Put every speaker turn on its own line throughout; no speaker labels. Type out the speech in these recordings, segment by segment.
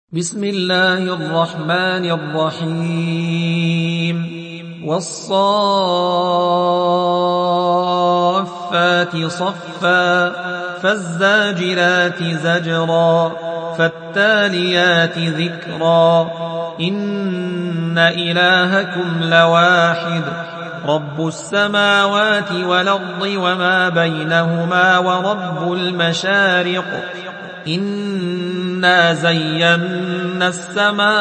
بسم الله الرحمن الرحيم والصافات صفا فالزاجرات زجرا فالتاليات ذكرا إن إلهكم لواحد رب السماوات والأرض وما بينهما ورب المشارق إنا زينا السماء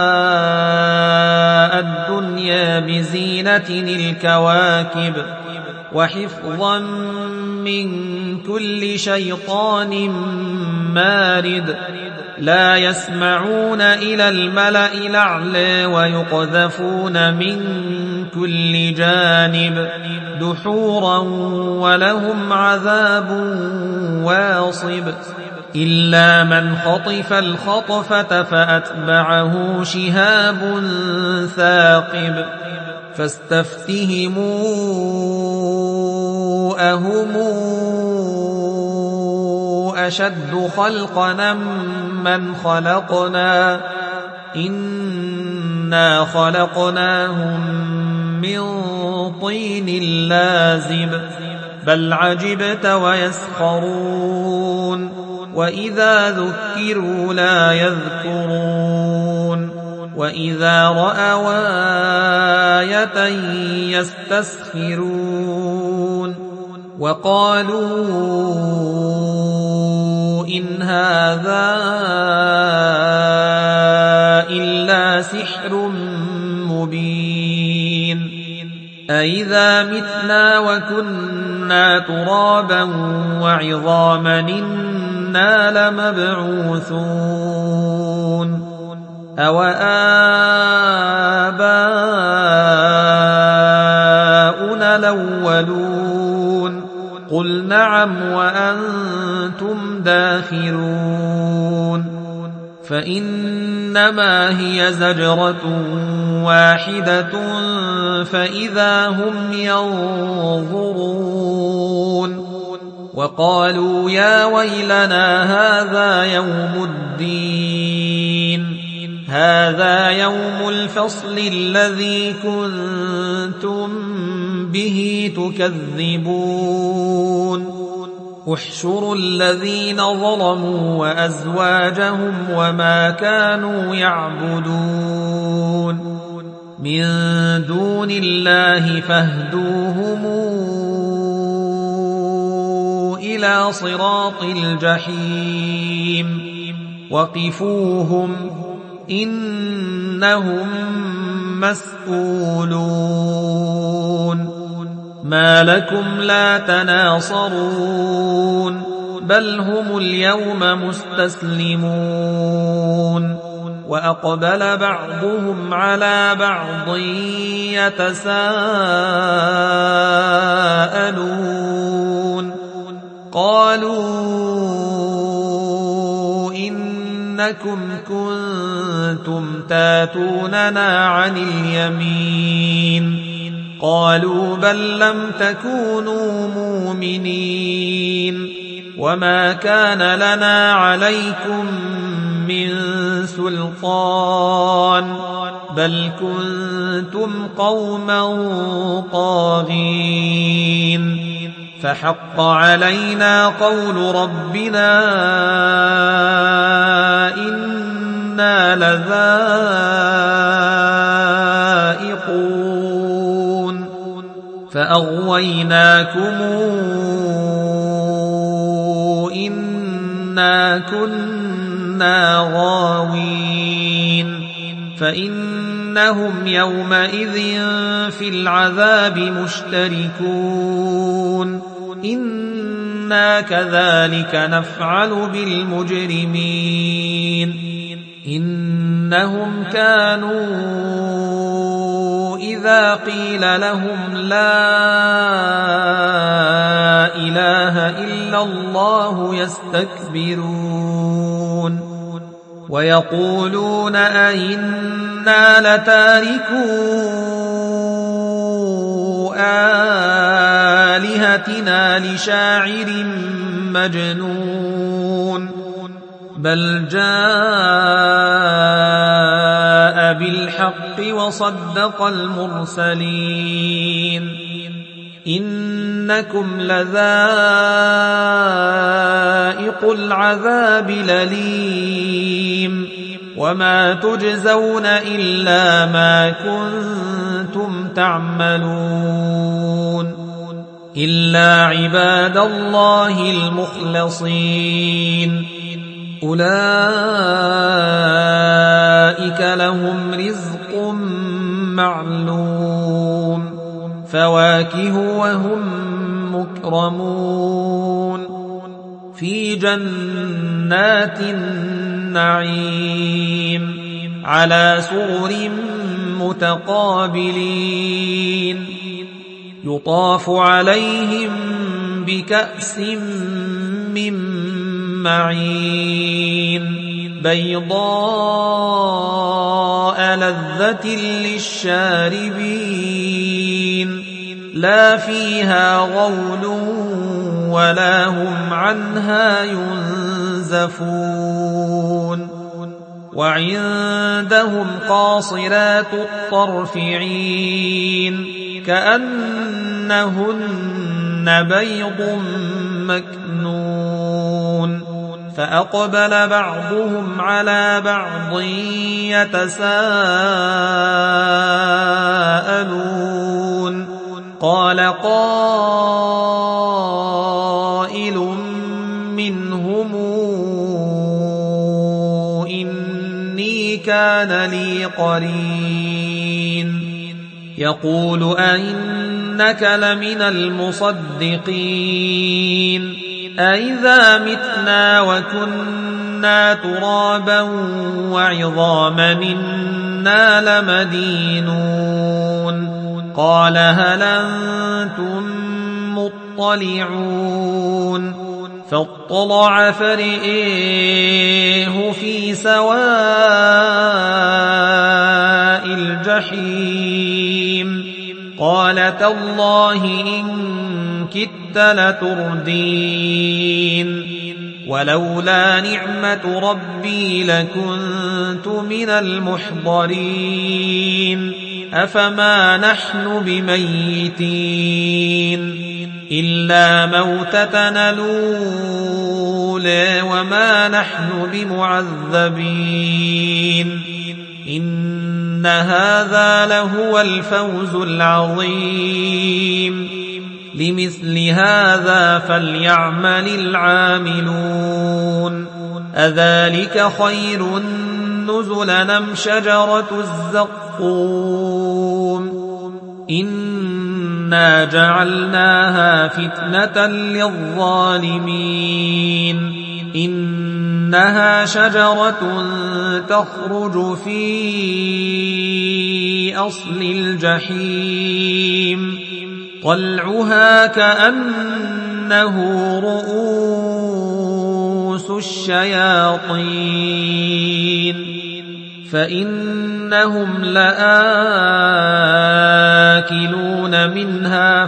الدنيا بزينة الكواكب وحفظا من كل شيطان مارد لا يسمعون إلى الملأ الأعلى ويقذفون من كل جانب دحورا ولهم عذاب واصب إلا من خطف الخطفة فأتبعه شهاب ثاقب فاستفتهموا أهم أشد خلقنا من خلقنا إنا خلقناهم من طين لازب بل عجبت ويسخرون وإذا ذكروا لا يذكرون وإذا رأوا آية يستسخرون وقالوا إن هذا إلا سحر مبين أإذا متنا وكنا ترابا وعظاما إنا لمبعوثون أوآباؤنا الأولون قل نعم وأنتم داخرون فإنما هي زجرة واحدة فإذا هم ينظرون وقالوا يا ويلنا هذا يوم الفصل الذي كنتم به تكذبون احشروا الذين ظلموا وأزواجهم وما كانوا يعبدون من دون الله فاهدوهم إلى صراط الجحيم وقفوهم إنهم مسئولون ما لكم لا تناصرون بل هم اليوم مستسلمون وأقبل بعضهم على بعض يتساءلون قالوا إنكم كنتم تاتوننا عن اليمين قالوا بل لم تكونوا مؤمنين وما كان لنا عليكم من سلطان بل كنتم قوما طاغين فحق علينا قول ربنا إنا لذائقون فأغويناكم إنا كنا غاوين فإنهم يومئذ في العذاب مشتركون إنا كذلك نفعل بالمجرمين إنهم كانوا إذا قيل لهم لا إله إلا الله يستكبرون ويقولون أئنا لتاركو آلهتنا لشاعر مجنون بل جاء بالحق وصدق المرسلين إنكم لذائق العذاب الأليم وما تجزون إلا ما كنتم تعملون إلا عباد الله المخلصين أولئك لهم رزق معلوم فواكه وهم مكرمون في جنات النعيم على سرر متقابلين يطاف عليهم بكأس من معين بيضاء لذة للشاربين لا فيها غول ولا هم عنها ينزفون وعندهم قاصرات الطرف عين كأنهن بيض مكنون فأقبل بعضهم على بعض يتساءلون قال قائل منهم إني كان لي قرين يقول أئنك لمن المصدقين أئذا متنا وكنا ترابا وعظاما إنا لمدينون قال هل أنتم مطلعون فاطلع فرئيه في سواء الجحيم قال تالله إن كدت لتردين ولولا نعمة ربي لكنت من المحضرين أفما نحن بميتين إلا موتتنا الأولى وما نحن بمعذبين إن هذا لهو الفوز العظيم لمثل هذا فليعمل العاملون أذلك خير نزلا أم شجرة الزقوم إنا جعلناها فتنة للظالمين إنها شجرة تخرج في أصل الجحيم طلعها كأنه رؤوس الشياطين فإنهم لآكلون منها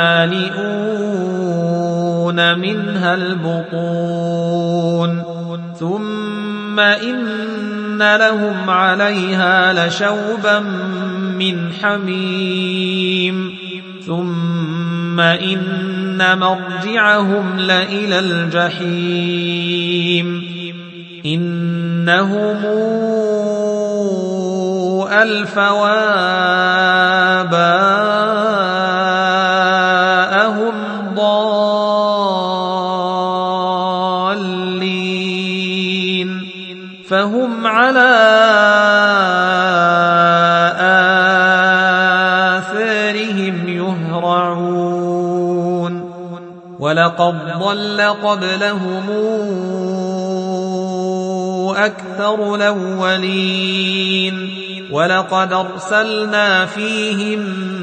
فمالئون منها البطون ثم إن لهم عليها لشوبا من حميم ثم إن مرجعهم لإلى الجحيم إنهم ألفوا آباءهم ضالين فهم على آثارهم يهرعون ولقد ضل قبلهم أكثر الأولين ولقد أرسلنا فيهم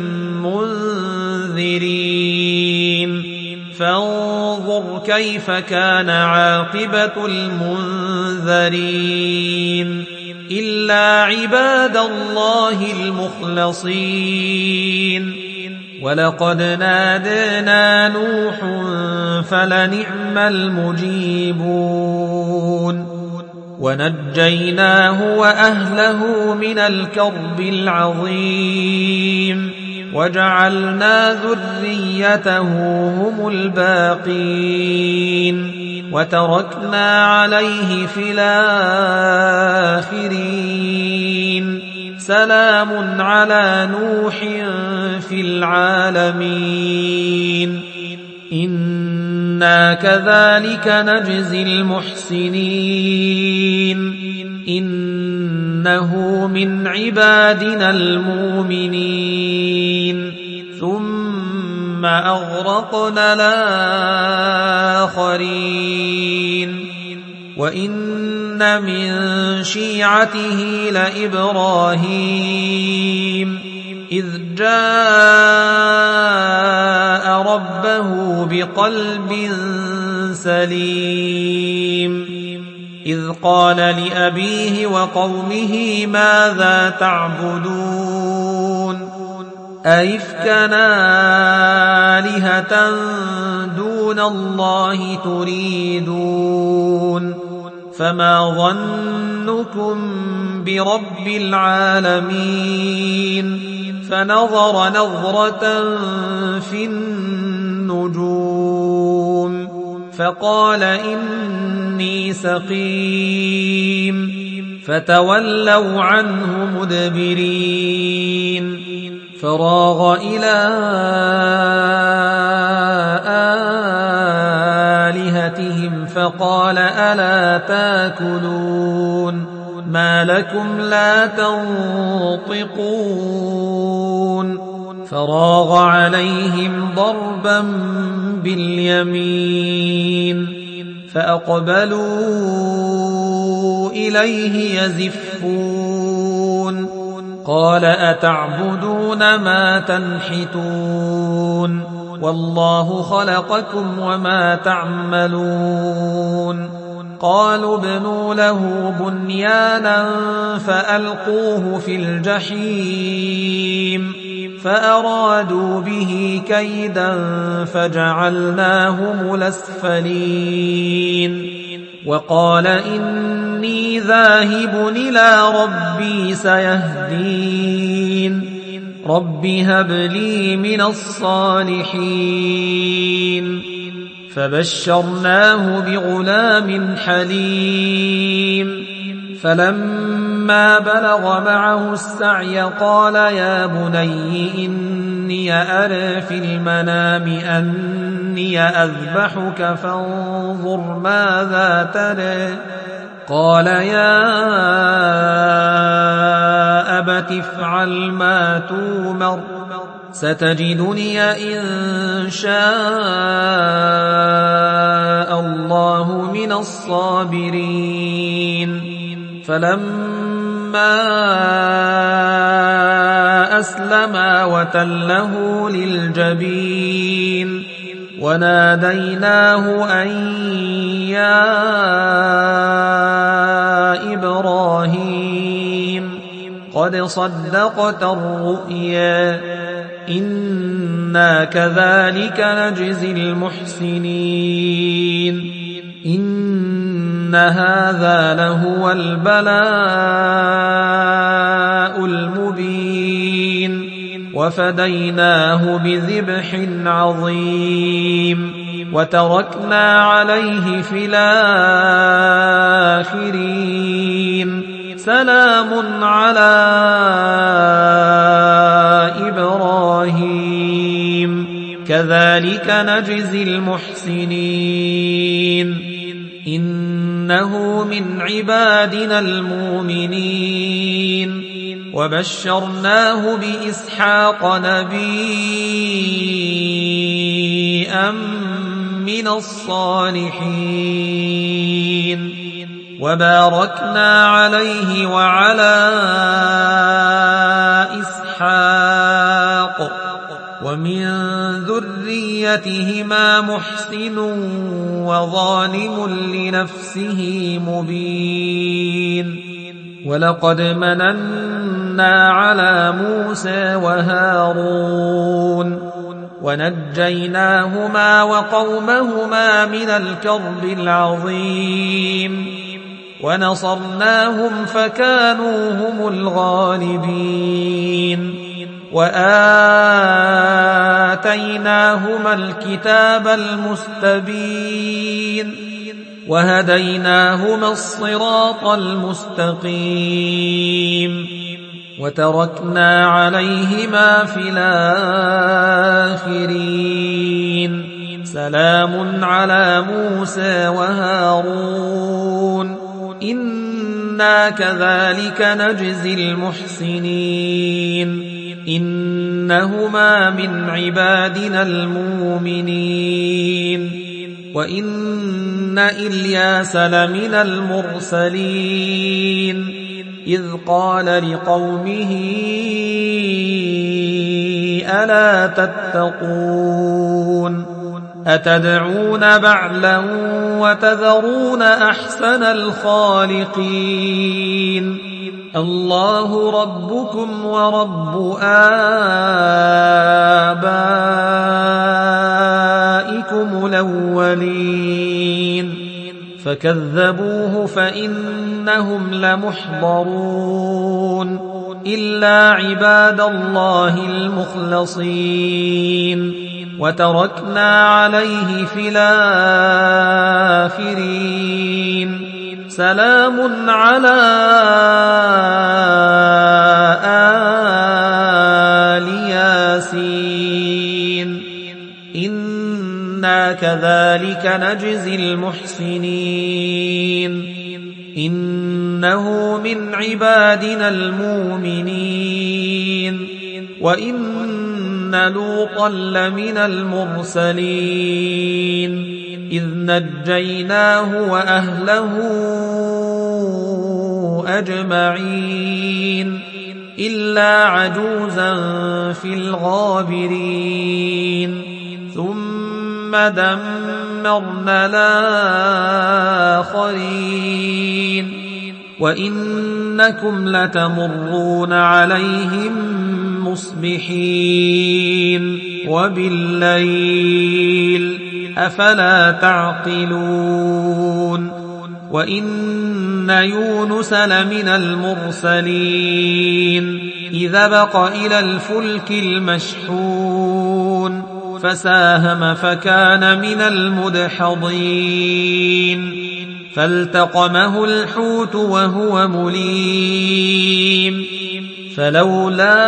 منذرين فانظر كيف كان عاقبة المنذرين إلا عباد الله المخلصين ولقد نادانا نوح فلنعم المجيبون ونجيناه وأهله من الكرب العظيم وجعلنا ذريته هم الباقين وتركنا عليه في الآخرين سلام على نوح في العالمين إنا كذلك نجزي المحسنين إنه من عبادنا المؤمنين ثم أغرقنا الآخرين وإن من شيعته لإبراهيم إذ جاء ربه بقلب سليم إذ قال لأبيه وقومه ماذا تعبدون أئفكا آلهة دون الله تريدون فما ظنكم برب العالمين فنظر نظرة في النجوم فقال إني سقيم فتولوا عنه مدبرين فراغ إلى آلهتهم فقال ألا تاكلون ما لكم لا تنطقون فراغ عليهم ضربا باليمين فأقبلوا إليه يزفون قال أتعبدون ما تنحتون والله خلقكم وما تعملون قالوا ابنوا له بنيانا فألقوه في الجحيم فأرادوا به كيدا فجعلناهم الأسفلين وقال إني ذاهب إلى ربي سيهدين رب هب لي من الصالحين فبشرناه بغلام حليم فلما بلغ معه السعي قال يا بني إني أرى في المنام أني أذبحك فانظر ماذا ترى قال يا أبت افعل ما تؤمر ستجدني إن شاء الله من الصابرين فلما أسلما وتله للجبين وناديناه أن يا إبراهيم قد صدقت الرؤيا إنا كذلك نجزي المحسنين إن هذا لهو البلاء المبين وفديناه بذبح عظيم وتركنا عليه في الآخرين سلام على إبراهيم كذلك نجزي المحسنين إنه من عبادنا المؤمنين وبشرناه بإسحاق نبيا من الصالحين وباركنا عليه وعلى إسحاق ومن ذريتهما محسن وظالم لنفسه مبين ولقد مننا على موسى وهارون ونجيناهما وقومهما من الكرب العظيم ونصرناهم فكانوا هم الغالبين وآتيناهما الكتاب المستبين وهديناهما الصراط المستقيم وتركنا عليهما في الآخرين سلام على موسى وهارون إنا كذلك نجزي المحسنين إنهما من عبادنا المؤمنين وإن إلياس لمن المرسلين إذ قال لقومه ألا تتقون أتدعون بعلا وتذرون أحسن الخالقين الله ربكم ورب آبائكم الأولين فكذبوه فإنهم لمحضرون إلا عباد الله المخلصين وتركنا عليه في الآخرين سلام على آل ياسين إنا كذلك نجزي المحسنين إنه من عبادنا المؤمنين وإن لوطا لمن المرسلين إذ نجيناه وأهله أجمعين إلا عجوزا في الغابرين ثم دمرنا الآخرين وإنكم لتمرون عليهم مصبحين وبالليل أفلا تعقلون وإن يونس لمن المرسلين إذا بق إلى الفلك المشحون فساهم فكان من المدحضين فالتقمه الحوت وهو مليم فلولا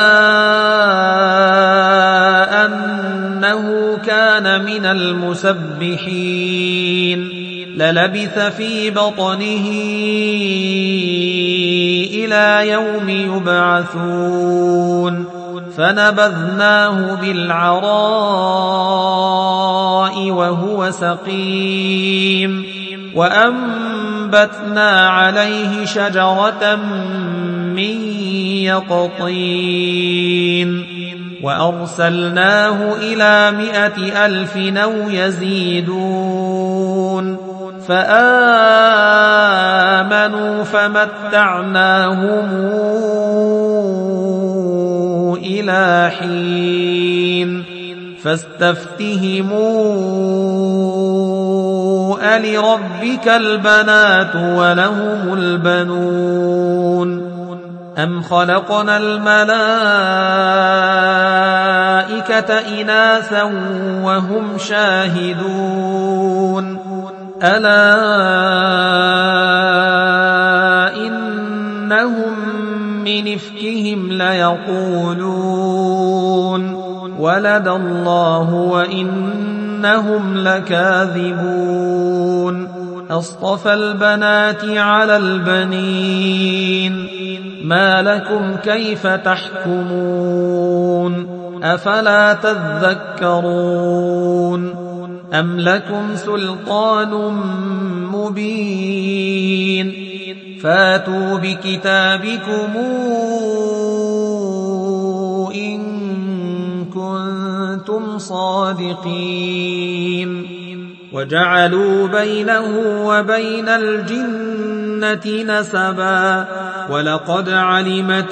أنه كان من المسبحين للبث في بطنه إلى يوم يبعثون فنبذناه بالعراء وهو سقيم وأنبتنا عليه شجرة من يقطين وأرسلناه إلى 100,000 أو يزيدون فآمنوا فمتعناهم إلى حين فاستفتهموا ألربك البنات ولهم البنون أم خلقنا الملائكة إناثا وهم شاهدون ألا إنهم من إفكهم ليقولون ولد الله وإنهم لكاذبون أصطفى البنات على البنين ما لكم كيف تحكمون أفلا تذكرون أم لكم سلطان مبين فاتوا بكتابكم إن كنتم صادقين وجعلوا بينه وبين الجنة نسبا ولقد علمت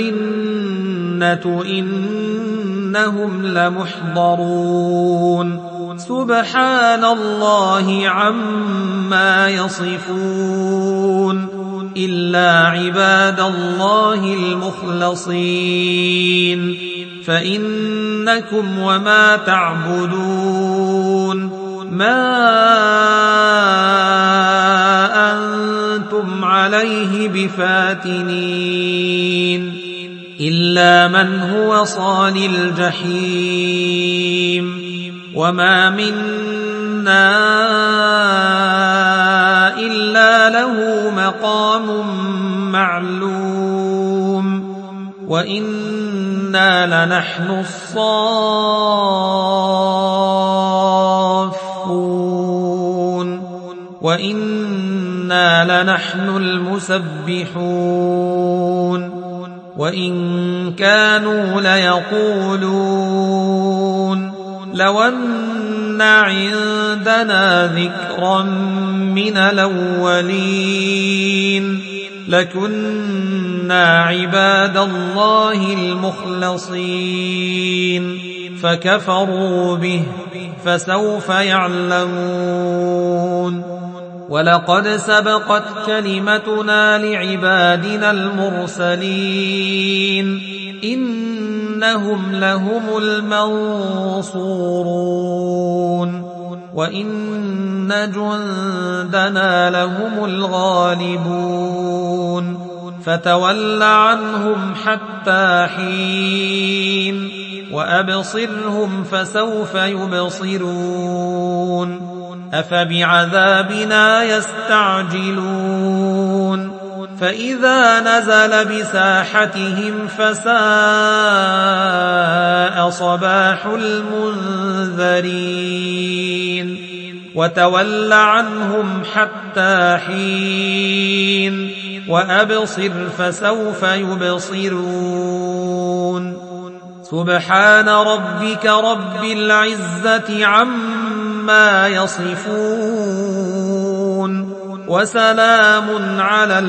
الجنة إنهم لمحضرون سبحان الله عما يصفون إلا عباد الله المخلصين فإنكم وما تعبدون ما أنتم عليه بفاتنين إلا من هو صال الجحيم وما منا إلا له مقام معلوم وإنا لنحن الصافون وإنا لنحن المسبحون وإن كانوا ليقولون لو أن عندنا ذكرا من الأولين لكنا عباد الله المخلصين فكفروا به فسوف يعلمون ولقد سبقت كلمتنا لعبادنا المرسلين إنهم لهم المنصورون وإن جندنا لهم الغالبون فتول عنهم حتى حين وأبصرهم فسوف يبصرون أفبعذابنا يستعجلون فإذا نزل بساحتهم فساء صباح المنذرين وتول عنهم حتى حين وأبصر فسوف يبصرون سبحان ربك رب العزة عما يصفون وسلام على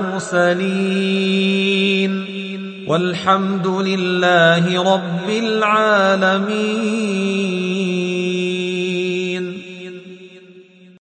المرسلين والحمد لله رب العالمين.